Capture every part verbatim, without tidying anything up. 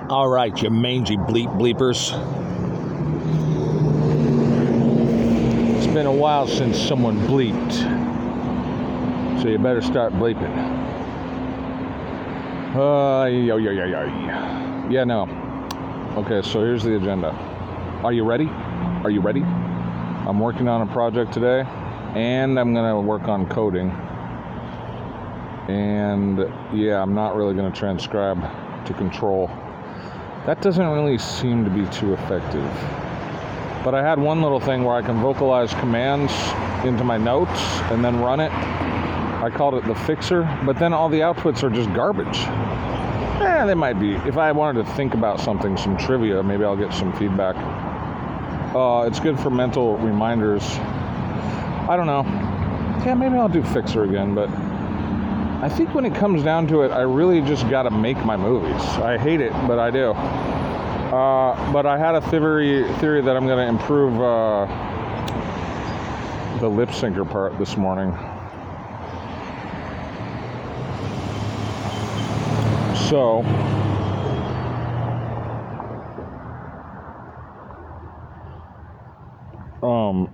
All right, you mangy bleep bleepers. It's been a while since someone bleeped, so you better start bleeping. Uh, yo, yo, yo, yo. Yeah, no. Okay, so here's the agenda. Are you ready? Are you ready? I'm working on a project today, and I'm going to work on coding. And, yeah, I'm not really going to transcribe to control. That doesn't really seem to be too effective. But I had one little thing where I can vocalize commands into my notes and then run it. I called it the fixer, but then all the outputs are just garbage. Eh, they might be. If I wanted to think about something, some trivia, maybe I'll get some feedback. Uh, it's good for mental reminders. I don't know. Yeah, maybe I'll do fixer again, but I think when it comes down to it, I really just got to make my movies. I hate it, but I do. Uh, but I had a theory theory that I'm going to improve uh, the lip syncer part this morning. So, um,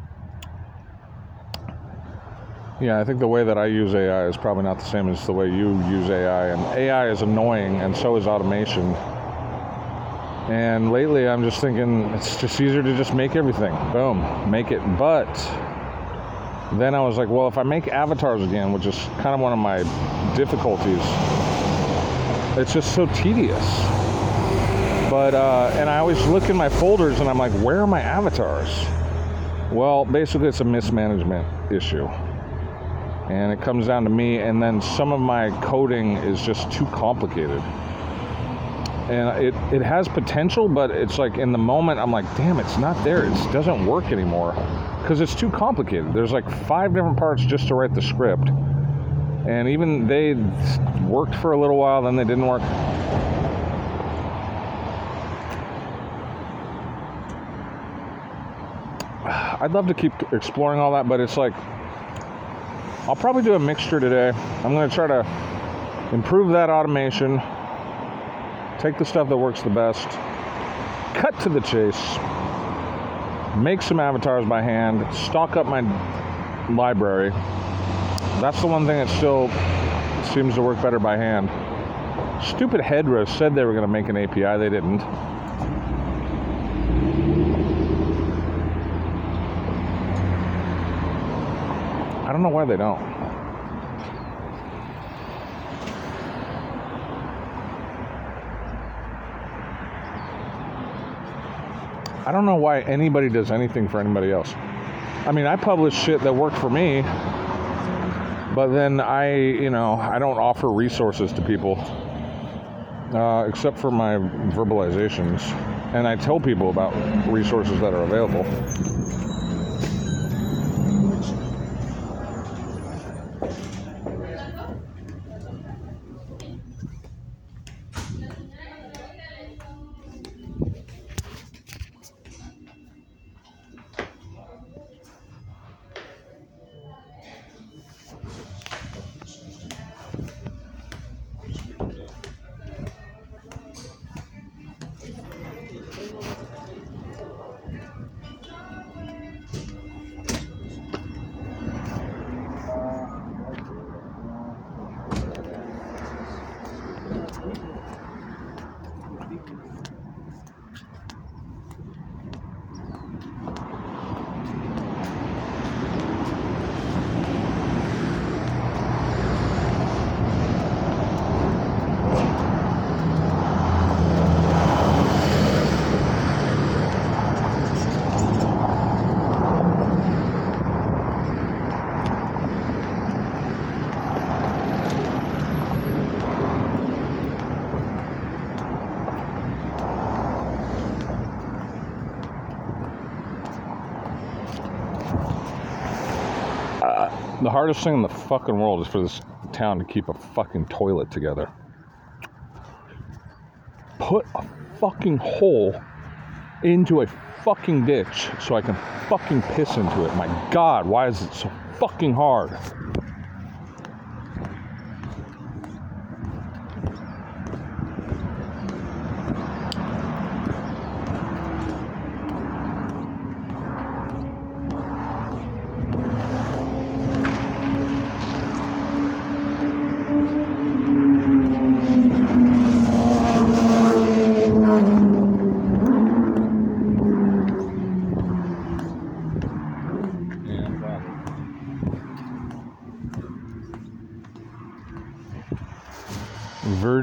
yeah, I think the way that I use A I is probably not the same as the way you use A I. And A I is annoying, and so is automation. And lately, I'm just thinking it's just easier to just make everything. Boom, make it. But then I was like, well, if I make avatars again, which is kind of one of my difficulties, it's just so tedious. But, uh, and I always look in my folders, and I'm like, where are my avatars? Well, basically, it's a mismanagement issue. And it comes down to me, and then some of my coding is just too complicated. And it, it has potential, but it's like in the moment, I'm like, damn, it's not there. It doesn't work anymore because it's too complicated. There's like five different parts just to write the script. And even they worked for a little while, then they didn't work. I'd love to keep exploring all that, but it's like, I'll probably do a mixture today. I'm going to try to improve that automation, take the stuff that works the best, cut to the chase, make some avatars by hand, stock up my library. That's the one thing that still seems to work better by hand. Stupid Hedra said they were going to make an A P I. They didn't. I don't know why they don't. I don't know why anybody does anything for anybody else. I mean, I publish shit that worked for me, but then I, you know, I don't offer resources to people, uh, except for my verbalizations. And I tell people about resources that are available. The hardest thing in the fucking world is for this town to keep a fucking toilet together. Put a fucking hole into a fucking ditch so I can fucking piss into it. My God, why is it so fucking hard?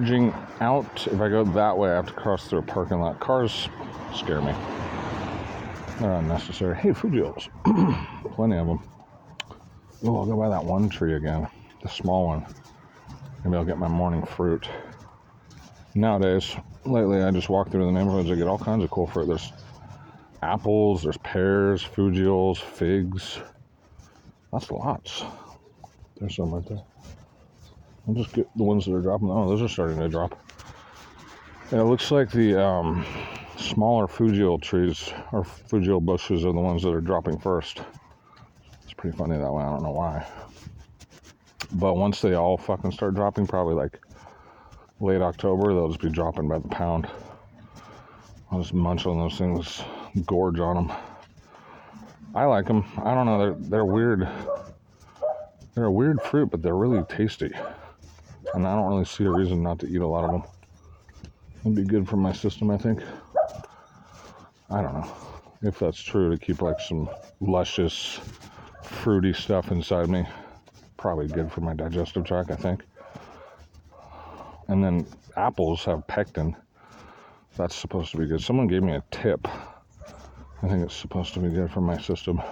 edging out. If I go that way, I have to cross through a parking lot. Cars scare me. They're unnecessary. Hey, Fujios. Plenty of them. Oh, I'll go by that one tree again. The small one. Maybe I'll get my morning fruit. Nowadays, lately, I just walk through the neighborhoods. I get all kinds of cool fruit. There's apples, there's pears, Fujios, figs. That's lots. There's some right there. I'll just get the ones that are dropping. Oh, those are starting to drop. And it looks like the um, smaller Fujio trees or Fujio bushes are the ones that are dropping first. It's pretty funny that way. I don't know why. But once they all fucking start dropping, probably like late October, they'll just be dropping by the pound. I'll just munch on those things, gorge on them. I like them. I don't know. They're they're weird. They're a weird fruit, but they're really tasty. And I don't really see a reason not to eat a lot of them. It'd be good for my system, I think. I don't know if that's true, to keep like some luscious, fruity stuff inside me. Probably good for my digestive tract, I think. And then apples have pectin. That's supposed to be good. Someone gave me a tip. I think it's supposed to be good for my system.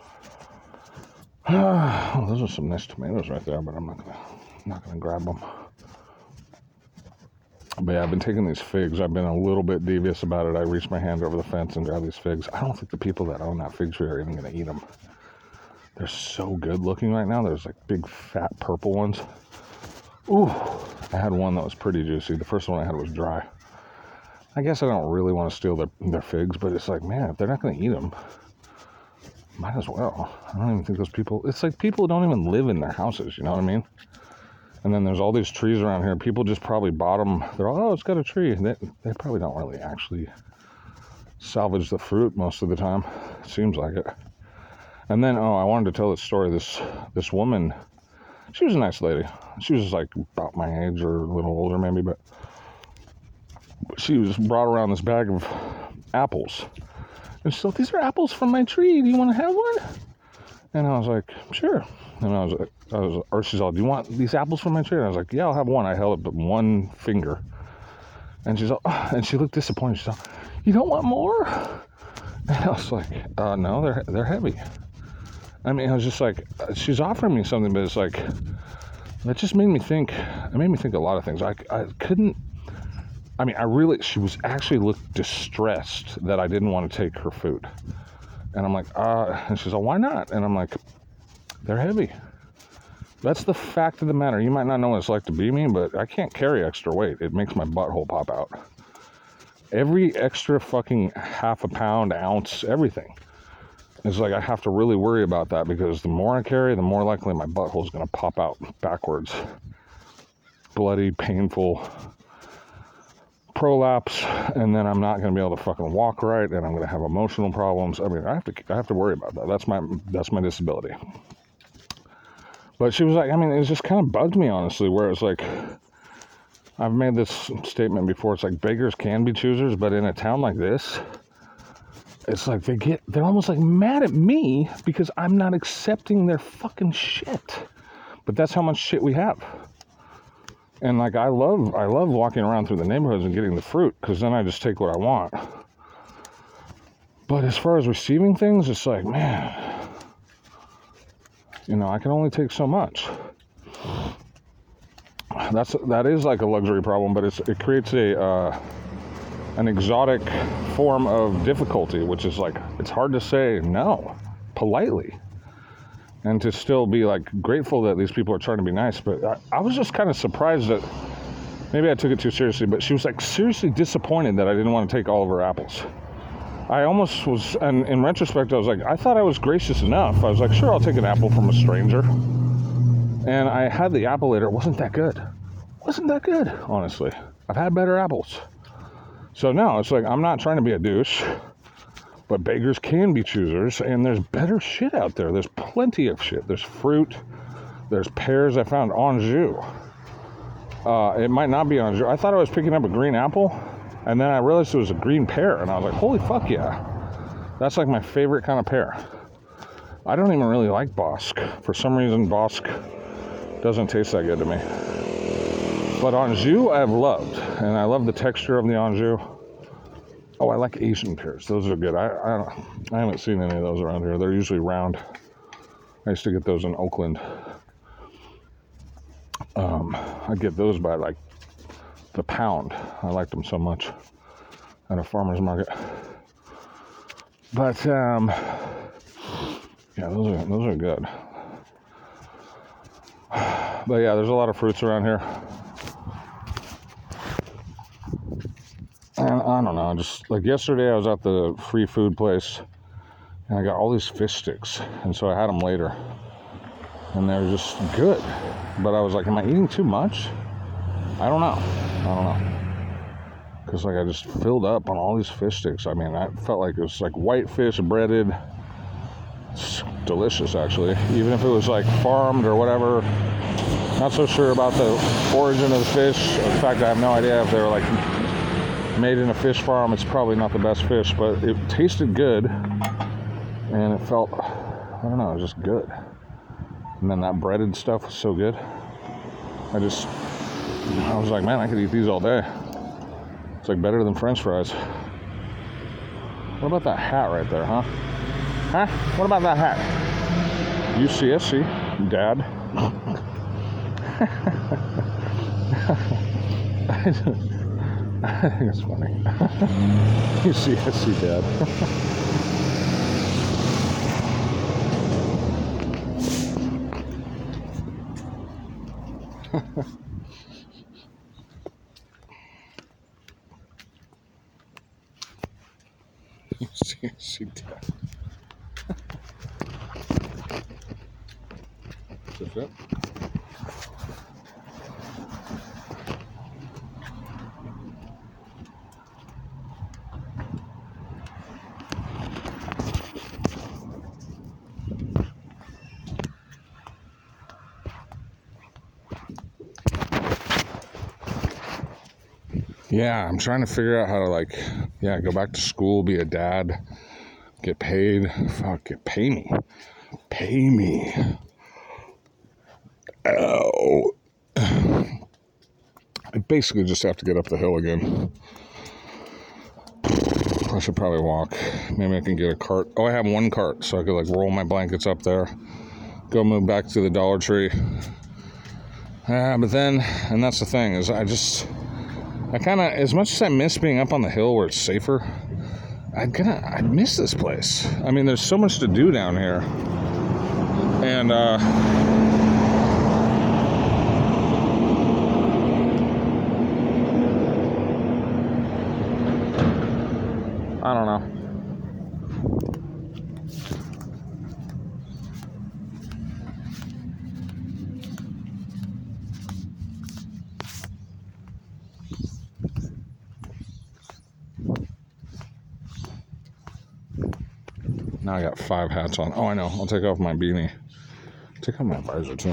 Oh, those are some nice tomatoes right there, but I'm not gonna, not gonna grab them. But yeah, I've been taking these figs. I've been a little bit devious about it. I reached my hand over the fence and grabbed these figs. I don't think the people that own that fig tree are even gonna eat them. They're so good looking right now. There's like big fat purple ones. Ooh, I had one that was pretty juicy. The first one I had was dry. I guess I don't really want to steal their, their figs, but it's like, man, if they're not going to eat them, might as well. I don't even think those people, it's like people who don't even live in their houses, you know what I mean? And then there's all these trees around here. People just probably bought them. They're all, oh, it's got a tree. They, they probably don't really actually salvage the fruit most of the time. It seems like it. And then, oh, I wanted to tell this story. This this woman, she was a nice lady. She was like about my age or a little older maybe, but she was brought around this bag of apples. And she's like, these are apples from my tree. Do you want to have one? And I was like, sure. And I was like, I was, or she's all, do you want these apples from my tree? And I was like, yeah, I'll have one. I held up one finger. And she's all, oh, and she looked disappointed. She's all, you don't want more? And I was like, uh, no, they're they're heavy. I mean, I was just like, she's offering me something, but it's like, that just made me think, it made me think a lot of things. I, I couldn't, I mean, I really, she was actually looked distressed that I didn't want to take her food. And I'm like, uh, and she's like, why not? And I'm like, they're heavy. That's the fact of the matter. You might not know what it's like to be me, but I can't carry extra weight. It makes my butthole pop out. Every extra fucking half a pound, ounce, everything. It's like I have to really worry about that, because the more I carry, the more likely my butthole is going to pop out backwards. Bloody, painful prolapse, and then I'm not going to be able to fucking walk right, and I'm going to have emotional problems. I mean, I have to I have to worry about that. That's my that's my disability. But she was like, I mean, it just kind of bugged me, honestly, where it's like, I've made this statement before. It's like beggars can be choosers, but in a town like this, it's like they get, they're almost like mad at me because I'm not accepting their fucking shit. But that's how much shit we have. And like, I love, I love walking around through the neighborhoods and getting the fruit, because then I just take what I want. But as far as receiving things, it's like, man, you know, I can only take so much. That's, that is like a luxury problem, but it's, it creates a, uh, an exotic form of difficulty, which is like, it's hard to say no politely, and to still be like grateful that these people are trying to be nice. But I, I was just kind of surprised that, maybe I took it too seriously, but she was like seriously disappointed that I didn't want to take all of her apples. I almost was, and in retrospect, I was like, I thought I was gracious enough. I was like, sure, I'll take an apple from a stranger. And I had the apple later. It wasn't that good. Wasn't that good, honestly. I've had better apples. So no, it's like, I'm not trying to be a douche, but beggars can be choosers, and there's better shit out there. There's plenty of shit. There's fruit. There's pears. I found Anjou. Uh, it might not be Anjou. I thought I was picking up a green apple, and then I realized it was a green pear, and I was like, holy fuck yeah. That's like my favorite kind of pear. I don't even really like Bosc. For some reason, Bosc doesn't taste that good to me. But Anjou I've loved, and I love the texture of the Anjou. Oh, I like Asian pears. Those are good. I I, I haven't seen any of those around here. They're usually round. I used to get those in Oakland. Um, I get those by like the pound. I liked them so much at a farmer's market. But um, yeah, those are those are good. But yeah, there's a lot of fruits around here. And I don't know, just like yesterday I was at the free food place and I got all these fish sticks, and so I had them later and they're just good. But I was like, am I eating too much? I don't know. I don't know. Because like I just filled up on all these fish sticks. I mean, I felt like it was like white fish breaded. It's delicious, actually. Even if it was like farmed or whatever. Not so sure about the origin of the fish. In fact, I have no idea if they were like made in a fish farm. It's probably not the best fish, but it tasted good. And it felt, I don't know, it was just good. And then that breaded stuff was so good. I just, I was like, man, I could eat these all day. It's like better than French fries. What about that hat right there, huh? Huh? What about that hat? U C S C, Dad. I think it's funny. U C S C, Dad. U C S C, Dad. Does it fit? Yeah, I'm trying to figure out how to like, yeah, go back to school, be a dad, get paid. Fuck, get pay me. Pay me. Oh. I basically just have to get up the hill again. I should probably walk. Maybe I can get a cart. Oh, I have one cart, so I could like roll my blankets up there, go move back to the Dollar Tree. Uh, but then, and that's the thing, is I just, I kind of, as much as I miss being up on the hill where it's safer, I'd gonna, I miss this place. I mean, there's so much to do down here. And, uh, I don't know. Now I got five hats on. Oh, I know. I'll take off my beanie. Take off my visor, too.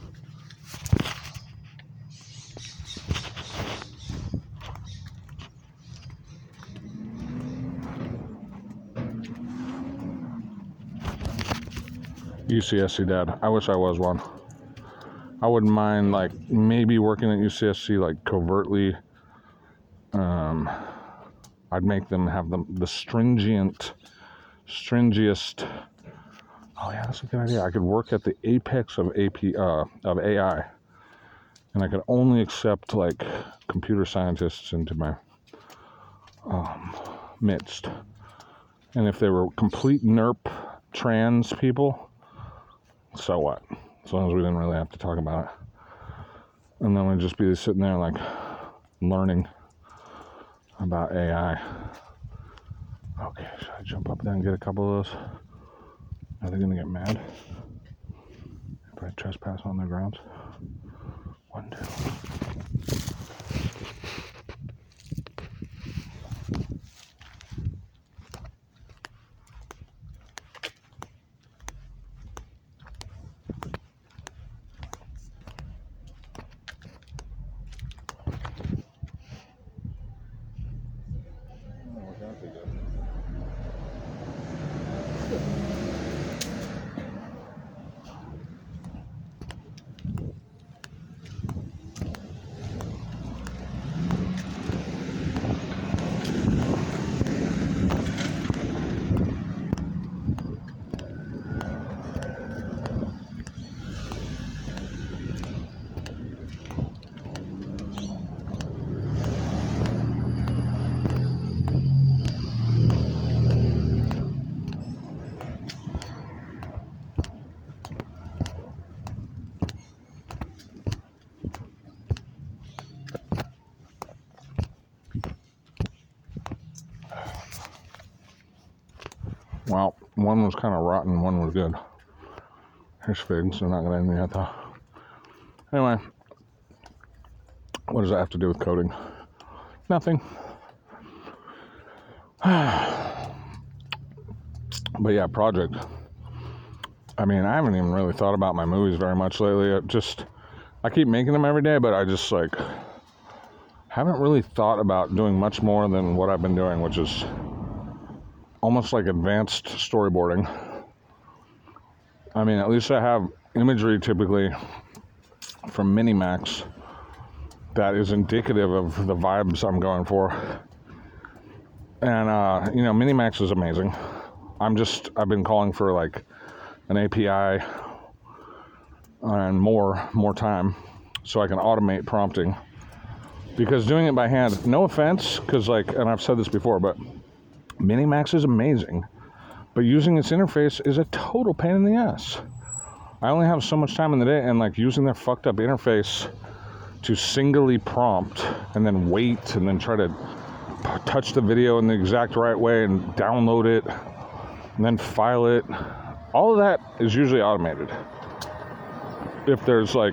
U C S C, Dad. I wish I was one. I wouldn't mind, like, maybe working at U C S C, like, covertly. Um, I'd make them have the, the stringent, stringiest. Oh, yeah, that's a good idea. I could work at the apex of A P, uh, of A I. And I could only accept, like, computer scientists into my um, midst. And if they were complete NERP trans people, so what? As long as we didn't really have to talk about it. And then we'd just be sitting there, like, learning about A I. Okay, should I jump up there and get a couple of those? Are they going to get mad if I trespass on their grounds? One, two. Well, one was kind of rotten, one was good. Here's figs. They're not going to end me yet, though. Anyway, what does that have to do with coding? Nothing. But yeah, project. I mean, I haven't even really thought about my movies very much lately. It just, I keep making them every day, but I just like haven't really thought about doing much more than what I've been doing, which is almost like advanced storyboarding. I mean, at least I have imagery typically from Minimax that is indicative of the vibes I'm going for. And, uh, you know, Minimax is amazing. I'm just, I've been calling for like an A P I and more, more time so I can automate prompting. Because doing it by hand, no offense, because like, and I've said this before, but Minimax is amazing, but using its interface is a total pain in the ass. I only have so much time in the day, and like using their fucked up interface to singly prompt and then wait and then try to p- touch the video in the exact right way and download it and then file it. All of that is usually automated. If there's like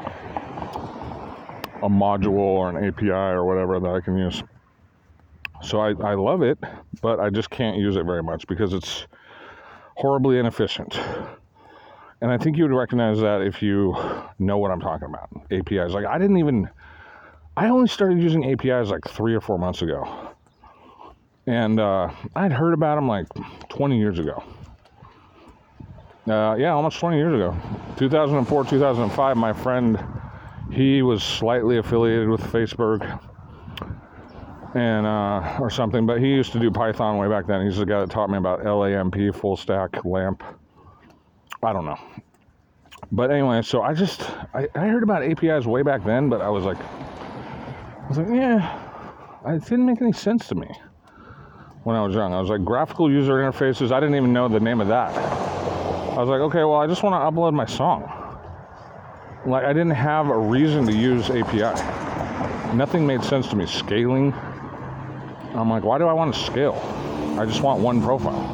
a module or an A P I or whatever that I can use. So I, I love it, but I just can't use it very much because it's horribly inefficient. And I think you would recognize that if you know what I'm talking about. A P Is. Like I didn't even, I only started using A P Is like three or four months ago. And uh, I'd heard about them like twenty years ago. Uh, yeah, almost twenty years ago. two thousand four, two thousand five, my friend, he was slightly affiliated with Facebook and uh, or something, but he used to do Python way back then. He's the guy that taught me about LAMP, full stack LAMP. I don't know. But anyway, so I just, I, I heard about A P Is way back then, but I was like, I was like, yeah, it didn't make any sense to me when I was young. I was like, graphical user interfaces, I didn't even know the name of that. I was like, okay, well, I just want to upload my song. Like, I didn't have a reason to use A P I. Nothing made sense to me. Scaling, I'm like, why do I want to scale? I just want one profile.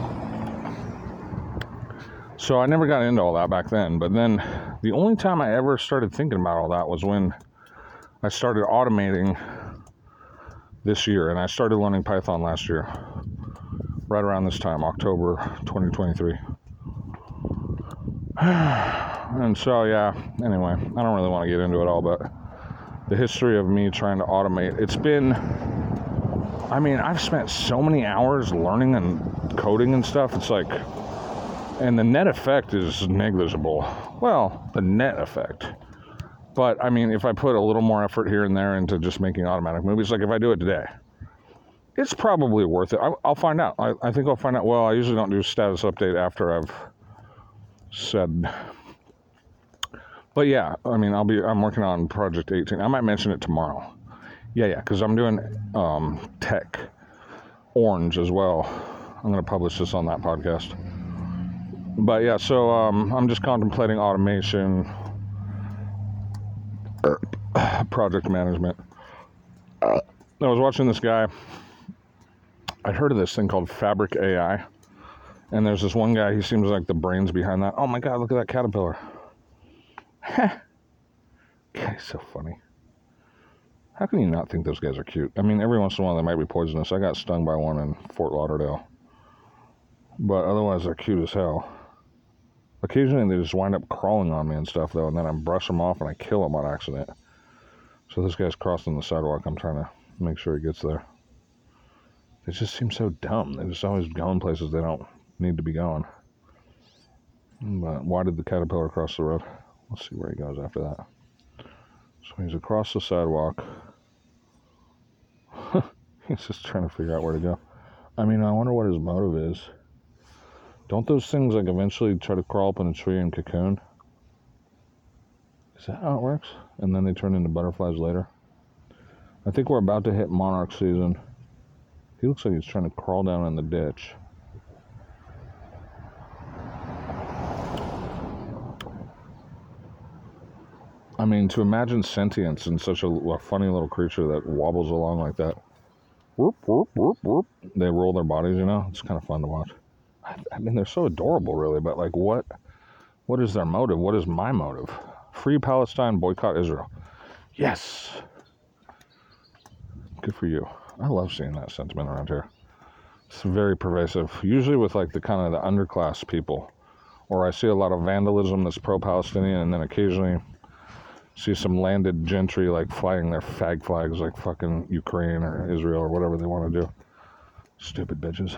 So I never got into all that back then. But then the only time I ever started thinking about all that was when I started automating this year. And I started learning Python last year, right around this time, October twenty twenty-three. And so, yeah, anyway, I don't really want to get into it all, but the history of me trying to automate, it's been, I mean, I've spent so many hours learning and coding and stuff. It's like, and the net effect is negligible. Well, the net effect. But, I mean, if I put a little more effort here and there into just making automatic movies, like if I do it today, it's probably worth it. I, I'll find out. I, I think I'll find out. Well, I usually don't do status update after I've said. But yeah, I mean, I'll be, I'm working on Project eighteen. I might mention it tomorrow. Yeah, yeah, because I'm doing um, Tech Orange as well. I'm going to publish this on that podcast. But yeah, so um, I'm just contemplating automation, project management. I was watching this guy. I'd heard of this thing called Fabric A I. And there's this one guy, he seems like the brains behind that. Oh my God, look at that caterpillar. Guy's so funny. How can you not think those guys are cute? I mean, every once in a while they might be poisonous. I got stung by one in Fort Lauderdale. But otherwise they're cute as hell. Occasionally they just wind up crawling on me and stuff though, and then I brush them off and I kill them on accident. So this guy's crossing the sidewalk. I'm trying to make sure he gets there. They just seem so dumb. They're just always going places they don't need to be going. But why did the caterpillar cross the road? Let's see where he goes after that. So he's across the sidewalk. He's just trying to figure out where to go. I mean, I wonder what his motive is. Don't those things like eventually try to crawl up in a tree and cocoon? Is that how it works? And then they turn into butterflies later? I think we're about to hit monarch season. He looks like he's trying to crawl down in the ditch. I mean, to imagine sentience in such a, a funny little creature that wobbles along like that. Whoop, whoop, whoop, whoop. They roll their bodies, you know? It's kind of fun to watch. I mean, they're so adorable, really, but like, what, what is their motive? What is my motive? Free Palestine, boycott Israel. Yes. Good for you. I love seeing that sentiment around here. It's very pervasive, usually with like the kind of the underclass people, or I see a lot of vandalism that's pro-Palestinian, and then occasionally see some landed gentry like flying their fag flags like fucking Ukraine or Israel or whatever they want to do. Stupid bitches.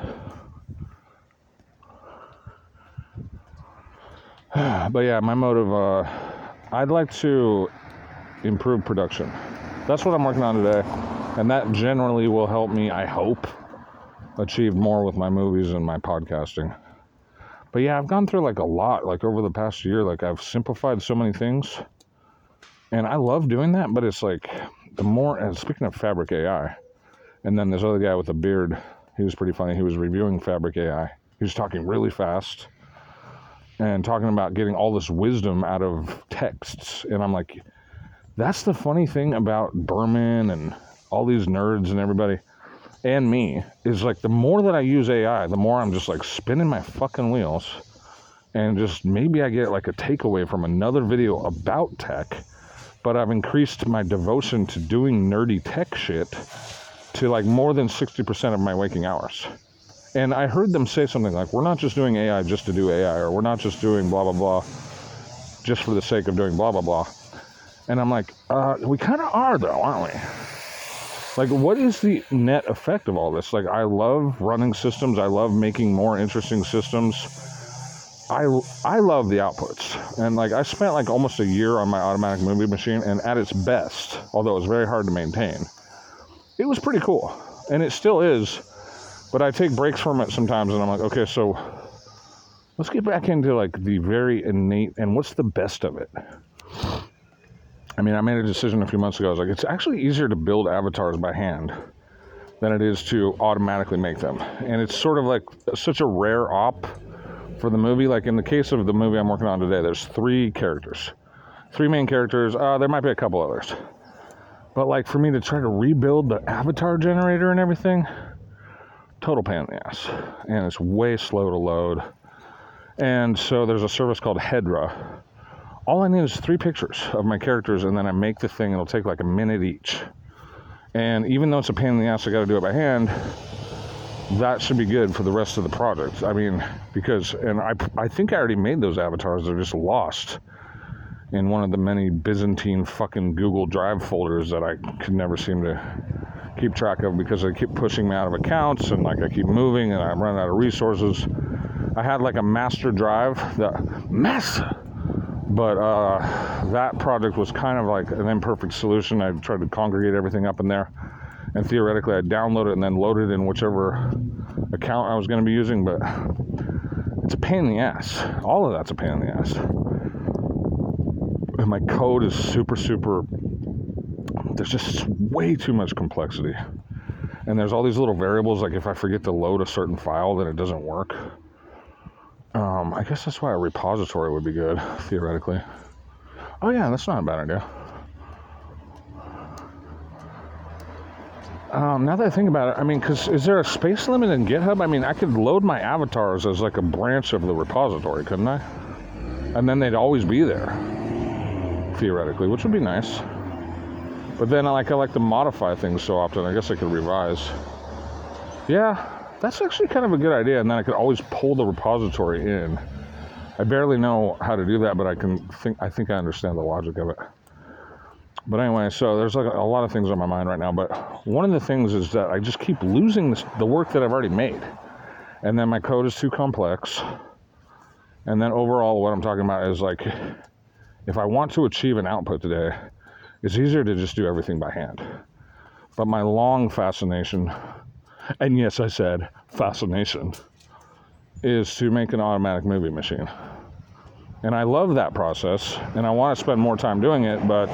But yeah, my motive, uh, I'd like to improve production. That's what I'm working on today. And that generally will help me, I hope, achieve more with my movies and my podcasting. But yeah, I've gone through like a lot, like over the past year, like I've simplified so many things. And I love doing that, but it's like, the more, and speaking of Fabric A I, and then this other guy with a beard, he was pretty funny. He was reviewing Fabric A I. He was talking really fast and talking about getting all this wisdom out of texts. And I'm like, that's the funny thing about Berman and all these nerds and everybody and me, is like the more that I use A I, the more I'm just like spinning my fucking wheels, and just maybe I get like a takeaway from another video about tech, but I've increased my devotion to doing nerdy tech shit to like more than sixty percent of my waking hours. And I heard them say something like, we're not just doing A I just to do A I, or we're not just doing blah, blah, blah, just for the sake of doing blah, blah, blah. And I'm like, uh, we kind of are though, aren't we? Like, what is the net effect of all this? Like, I love running systems. I love making more interesting systems. I, I love the outputs. And like, I spent like almost a year on my automatic movie machine, and at its best, although it was very hard to maintain, it was pretty cool. And it still is, but I take breaks from it sometimes, and I'm like, okay, so let's get back into like the very innate, and what's the best of it? I mean, I made a decision a few months ago. I was like, it's actually easier to build avatars by hand than it is to automatically make them. And it's sort of like such a rare op for the movie. Like in the case of the movie I'm working on today, there's three characters, three main characters. Uh, there might be a couple others. But like for me to try to rebuild the avatar generator and everything, total pain in the ass. And it's way slow to load. And so there's a service called Hedra. All I need is three pictures of my characters, and then I make the thing. It'll take like a minute each. And even though it's a pain in the ass, I got to do it by hand, that should be good for the rest of the project. I mean, because, and I, I think I already made those avatars. They're just lost in one of the many Byzantine fucking Google Drive folders that I could never seem to keep track of, because they keep pushing me out of accounts, and like I keep moving, and I'm running out of resources. I had like a master drive, the master. But uh, that project was kind of like an imperfect solution. I tried to congregate everything up in there, and theoretically I'd download it and then load it in whichever account I was going to be using, but it's a pain in the ass. All of that's a pain in the ass. And my code is super, super, there's just way too much complexity. And there's all these little variables, like if I forget to load a certain file, then it doesn't work. Um, I guess that's why a repository would be good, theoretically. Oh yeah, that's not a bad idea. Um, now that I think about it, I mean, because is there a space limit in GitHub? I mean, I could load my avatars as like a branch of the repository, couldn't I? And then they'd always be there, theoretically, which would be nice. But then I like, I like to modify things so often, I guess I could revise. Yeah. That's actually kind of a good idea, and then I could always pull the repository in. I barely know how to do that, but I can think. I think I understand the logic of it. But anyway, so there's like a lot of things on my mind right now. But one of the things is that I just keep losing this, the work that I've already made, and then my code is too complex. And then overall, what I'm talking about is like, if I want to achieve an output today, it's easier to just do everything by hand. But my long fascination. And yes, I said fascination, is to make an automatic movie machine. And I love that process, and I want to spend more time doing it, but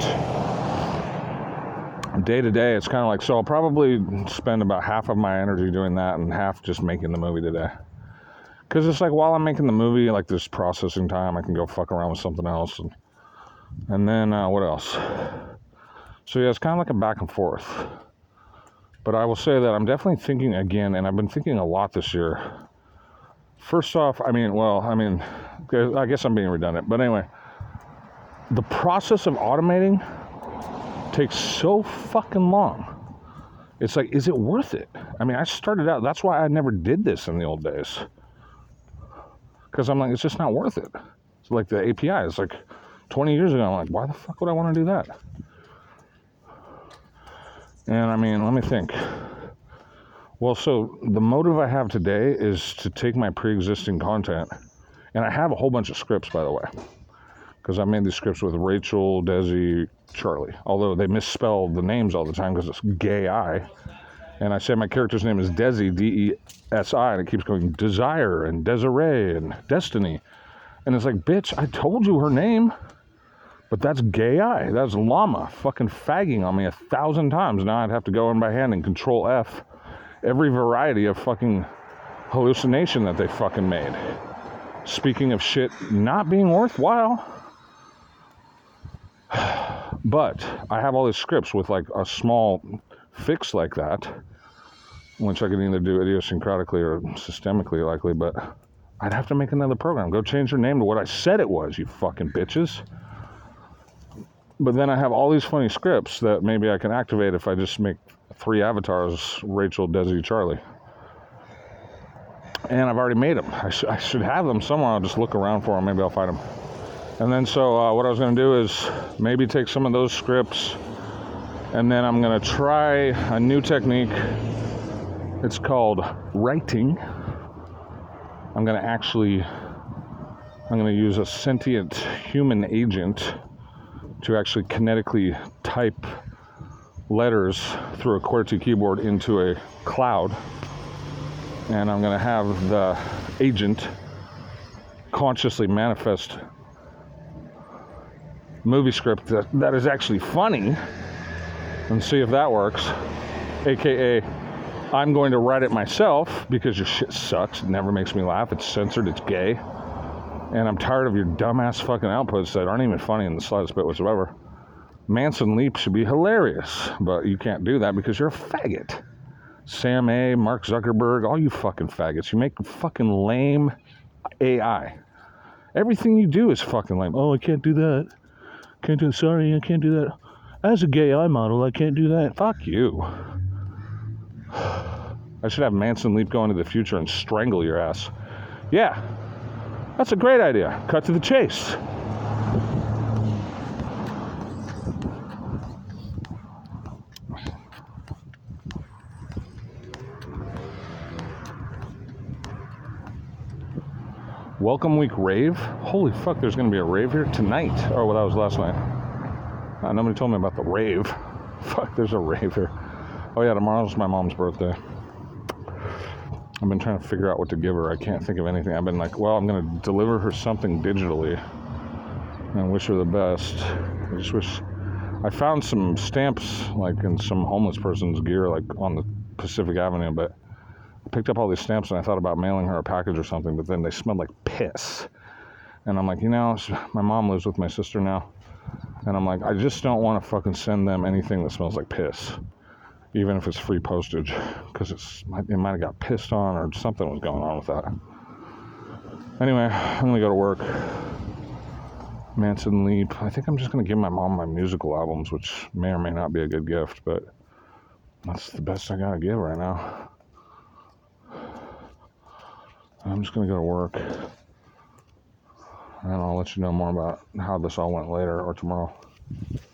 day to day, it's kind of like, so I'll probably spend about half of my energy doing that and half just making the movie today. Because it's like, while I'm making the movie, like this processing time, I can go fuck around with something else. And, and then, uh, what else? So yeah, it's kind of like a back and forth. But I will say that I'm definitely thinking again, and I've been thinking a lot this year, First off, I mean, well, I mean, I guess I'm being redundant, but anyway, the process of automating takes so fucking long. It's like, is it worth it? I mean, I started out, that's why I never did this in the old days. Because I'm like, it's just not worth it. It's like the A P I, it's like twenty years ago, I'm like, why the fuck would I want to do that? And I mean, let me think. Well, so the motive I have today is to take my pre-existing content, and I have a whole bunch of scripts, by the way, because I made these scripts with Rachel, Desi, Charlie, although they misspell the names all the time because it's gay I, and I say my character's name is Desi, D E S I, and it keeps going Desire and Desiree and Destiny, and it's like, bitch, I told you her name, but that's gay I, that's llama fucking fagging on me a thousand times. Now I'd have to go in by hand and control F every variety of fucking hallucination that they fucking made. Speaking of shit not being worthwhile. But I have all these scripts with like a small fix like that, which I can either do idiosyncratically or systemically likely, but I'd have to make another program. Go change your name to what I said it was, you fucking bitches. But then I have all these funny scripts that maybe I can activate if I just make three avatars, Rachel, Desi, Charlie. And I've already made them. I, sh- I should have them somewhere. I'll just look around for them. Maybe I'll find them. And then so uh, what I was going to do is maybe take some of those scripts, and then I'm going to try a new technique. It's called writing. I'm going to actually, I'm going to use a sentient human agent to actually kinetically type letters through a QWERTY keyboard into a cloud. And I'm going to have the agent consciously manifest movie script that, that is actually funny, and see if that works. A K A, I'm going to write it myself because your shit sucks. It never makes me laugh. It's censored. It's gay. And I'm tired of your dumbass fucking outputs that aren't even funny in the slightest bit whatsoever. Manson Leap should be hilarious, but you can't do that because you're a faggot. Sam A, Mark Zuckerberg, all you fucking faggots. You make fucking lame A I. Everything you do is fucking lame. Oh, I can't do that. Can't do, sorry, I can't do that. As a gay I model, I can't do that. Fuck you. I should have Manson Leap go into the future and strangle your ass. Yeah, that's a great idea. Cut to the chase. Welcome week rave. Holy fuck, there's gonna be a rave here tonight. Oh, well, that was last night. Uh, nobody told me about the rave. Fuck, there's a rave here. Oh yeah, tomorrow's my mom's birthday. I've been trying to figure out what to give her. I can't think of anything. I've been like, well, I'm gonna deliver her something digitally and wish her the best. I just wish I found some stamps like in some homeless person's gear, like on the Pacific Avenue, but I picked up all these stamps and I thought about mailing her a package or something, but then they smelled like piss. And I'm like, you know, my mom lives with my sister now, and I'm like, I just don't want to fucking send them anything that smells like piss, even if it's free postage, because it's it might have got pissed on or something was going on with that. Anyway, I'm gonna go to work. Manson Leap. I think I'm just gonna give my mom my musical albums, which may or may not be a good gift, but that's the best I gotta give right now. I'm just gonna go to work, and I'll let you know more about how this all went later or tomorrow.